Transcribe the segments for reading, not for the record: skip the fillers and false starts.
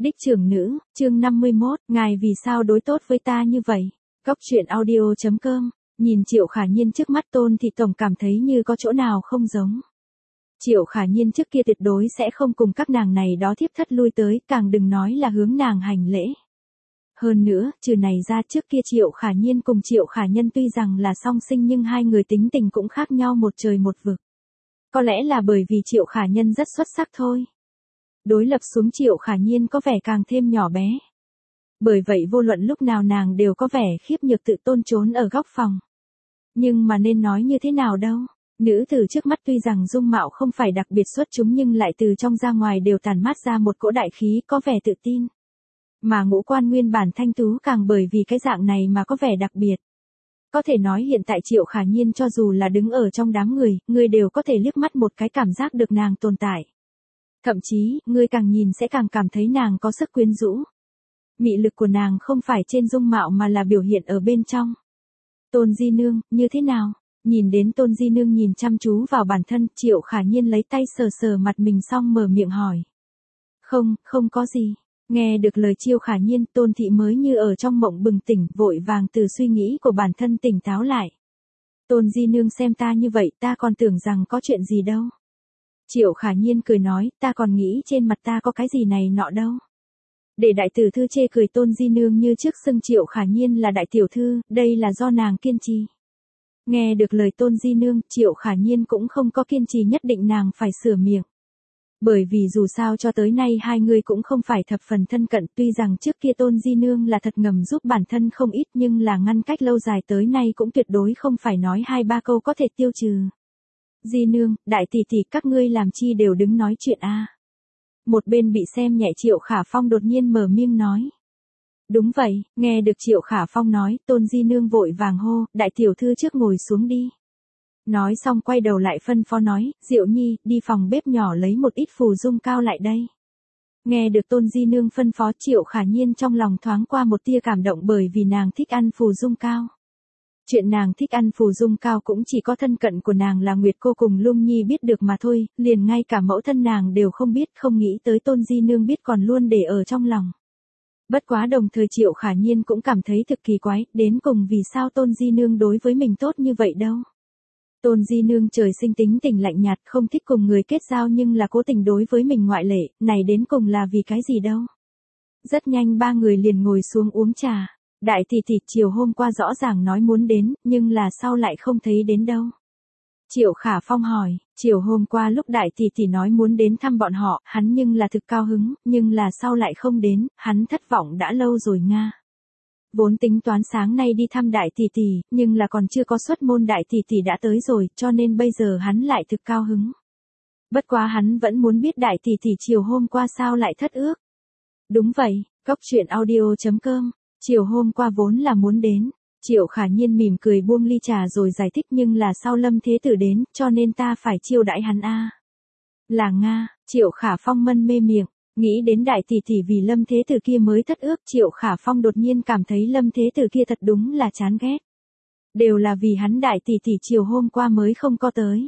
Đích trưởng nữ, chương 51, ngài vì sao đối tốt với ta như vậy? Góc truyện audio.com, nhìn Triệu Khả Nhiên trước mắt Tôn Thị tổng cảm thấy như có chỗ nào không giống. Triệu Khả Nhiên trước kia tuyệt đối sẽ không cùng các nàng này đó thiếp thất lui tới, càng đừng nói là hướng nàng hành lễ. Hơn nữa, trừ này ra trước kia Triệu Khả Nhiên cùng Triệu Khả Nhân tuy rằng là song sinh nhưng hai người tính tình cũng khác nhau một trời một vực. Có lẽ là bởi vì Triệu Khả Nhân rất xuất sắc thôi. Đối lập xuống Triệu Khả Nhiên có vẻ càng thêm nhỏ bé. Bởi vậy vô luận lúc nào nàng đều có vẻ khiếp nhược tự tôn trốn ở góc phòng. Nhưng mà nên nói như thế nào đâu, nữ tử trước mắt tuy rằng dung mạo không phải đặc biệt xuất chúng nhưng lại từ trong ra ngoài đều tản mát ra một cỗ đại khí có vẻ tự tin. Mà ngũ quan nguyên bản thanh tú càng bởi vì cái dạng này mà có vẻ đặc biệt. Có thể nói hiện tại Triệu Khả Nhiên cho dù là đứng ở trong đám người đều có thể liếc mắt một cái cảm giác được nàng tồn tại. Thậm chí, người càng nhìn sẽ càng cảm thấy nàng có sức quyến rũ. Mị lực của nàng không phải trên dung mạo mà là biểu hiện ở bên trong. Tôn Di Nương, như thế nào? Nhìn đến Tôn Di Nương nhìn chăm chú vào bản thân, Triệu Khả Nhiên lấy tay sờ sờ mặt mình xong mở miệng hỏi. Không có gì. Nghe được lời Triệu Khả Nhiên, Tôn Thị mới như ở trong mộng bừng tỉnh, vội vàng từ suy nghĩ của bản thân tỉnh táo lại. Tôn Di Nương xem ta như vậy, ta còn tưởng rằng có chuyện gì đâu. Triệu Khả Nhiên cười nói, ta còn nghĩ trên mặt ta có cái gì này nọ đâu. Để đại tử thư chê cười Tôn Di Nương như trước xưng Triệu Khả Nhiên là đại tiểu thư, đây là do nàng kiên trì. Nghe được lời Tôn Di Nương, Triệu Khả Nhiên cũng không có kiên trì nhất định nàng phải sửa miệng. Bởi vì dù sao cho tới nay hai người cũng không phải thập phần thân cận, tuy rằng trước kia Tôn Di Nương là thật ngầm giúp bản thân không ít nhưng là ngăn cách lâu dài tới nay cũng tuyệt đối không phải nói hai ba câu có thể tiêu trừ. Di Nương, đại tỷ tỷ các ngươi làm chi đều đứng nói chuyện a. Một bên bị xem nhẹ Triệu Khả Phong đột nhiên mở miệng nói. Đúng vậy, nghe được Triệu Khả Phong nói, Tôn Di Nương vội vàng hô, đại tiểu thư trước ngồi xuống đi. Nói xong quay đầu lại phân phó nói, Diệu Nhi, đi phòng bếp nhỏ lấy một ít phù dung cao lại đây. Nghe được Tôn Di Nương phân phó Triệu Khả Nhiên trong lòng thoáng qua một tia cảm động bởi vì nàng thích ăn phù dung cao. Chuyện nàng thích ăn phù dung cao cũng chỉ có thân cận của nàng là Nguyệt cô cùng Lung Nhi biết được mà thôi, liền ngay cả mẫu thân nàng đều không biết, không nghĩ tới Tôn Di Nương biết còn luôn để ở trong lòng. Bất quá đồng thời Triệu Khả Nhiên cũng cảm thấy thực kỳ quái, đến cùng vì sao Tôn Di Nương đối với mình tốt như vậy đâu. Tôn Di Nương trời sinh tính tình lạnh nhạt, không thích cùng người kết giao nhưng là cố tình đối với mình ngoại lệ, này đến cùng là vì cái gì đâu. Rất nhanh ba người liền ngồi xuống uống trà. Đại tỷ tỷ chiều hôm qua rõ ràng nói muốn đến, nhưng là sau lại không thấy đến đâu. Triệu Khả Phong hỏi, chiều hôm qua lúc đại tỷ tỷ nói muốn đến thăm bọn họ, hắn nhưng là thực cao hứng, nhưng là sau lại không đến, hắn thất vọng đã lâu rồi nga. Vốn tính toán sáng nay đi thăm đại tỷ tỷ, nhưng là còn chưa có xuất môn đại tỷ tỷ đã tới rồi, cho nên bây giờ hắn lại thực cao hứng. Bất quá hắn vẫn muốn biết đại tỷ tỷ chiều hôm qua sao lại thất ước. Đúng vậy, góc truyện audio.com. Chiều hôm qua vốn là muốn đến, Triệu Khả Nhiên mỉm cười buông ly trà rồi giải thích nhưng là sau Lâm Thế Tử đến, cho nên ta phải chiêu đãi hắn a. Là nga, Triệu Khả Phong mân mê miệng, nghĩ đến đại tỷ tỷ vì Lâm Thế Tử kia mới thất ước, Triệu Khả Phong đột nhiên cảm thấy Lâm Thế Tử kia thật đúng là chán ghét. Đều là vì hắn đại tỷ tỷ chiều hôm qua mới không có tới.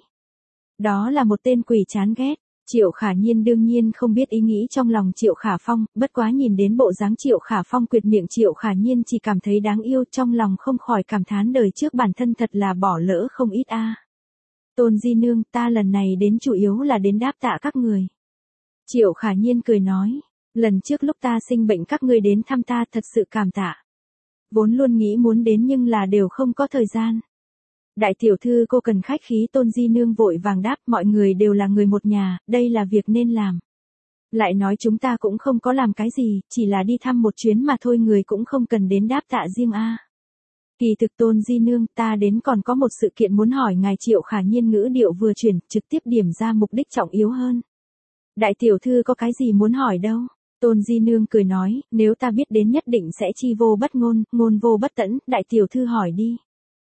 Đó là một tên quỷ chán ghét. Triệu Khả Nhiên đương nhiên không biết ý nghĩ trong lòng Triệu Khả Phong, bất quá nhìn đến bộ dáng Triệu Khả Phong quyệt miệng Triệu Khả Nhiên chỉ cảm thấy đáng yêu, trong lòng không khỏi cảm thán đời trước bản thân thật là bỏ lỡ không ít a. Tôn Di Nương, ta lần này đến chủ yếu là đến đáp tạ các người. Triệu Khả Nhiên cười nói, lần trước lúc ta sinh bệnh các ngươi đến thăm ta thật sự cảm tạ. Vốn luôn nghĩ muốn đến nhưng là đều không có thời gian. Đại tiểu thư cô cần khách khí. Tôn Di Nương vội vàng đáp, mọi người đều là người một nhà, đây là việc nên làm. Lại nói chúng ta cũng không có làm cái gì, chỉ là đi thăm một chuyến mà thôi, người cũng không cần đến đáp tạ riêng a. Kỳ thực Tôn Di Nương, ta đến còn có một sự kiện muốn hỏi ngài. Triệu Khả Nhiên ngữ điệu vừa chuyển, trực tiếp điểm ra mục đích trọng yếu hơn. Đại tiểu thư có cái gì muốn hỏi đâu? Tôn Di Nương cười nói, nếu ta biết đến nhất định sẽ chi vô bất ngôn, ngôn vô bất tẫn, đại tiểu thư hỏi đi.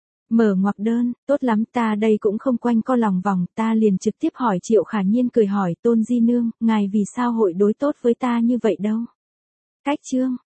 Mở ngoặc đơn, tốt lắm, ta đây cũng không quanh co lòng vòng, ta liền trực tiếp hỏi. Triệu Khả Nhiên cười hỏi, Tôn Di Nương, ngài vì sao hội đối tốt với ta như vậy đâu? Cách chương,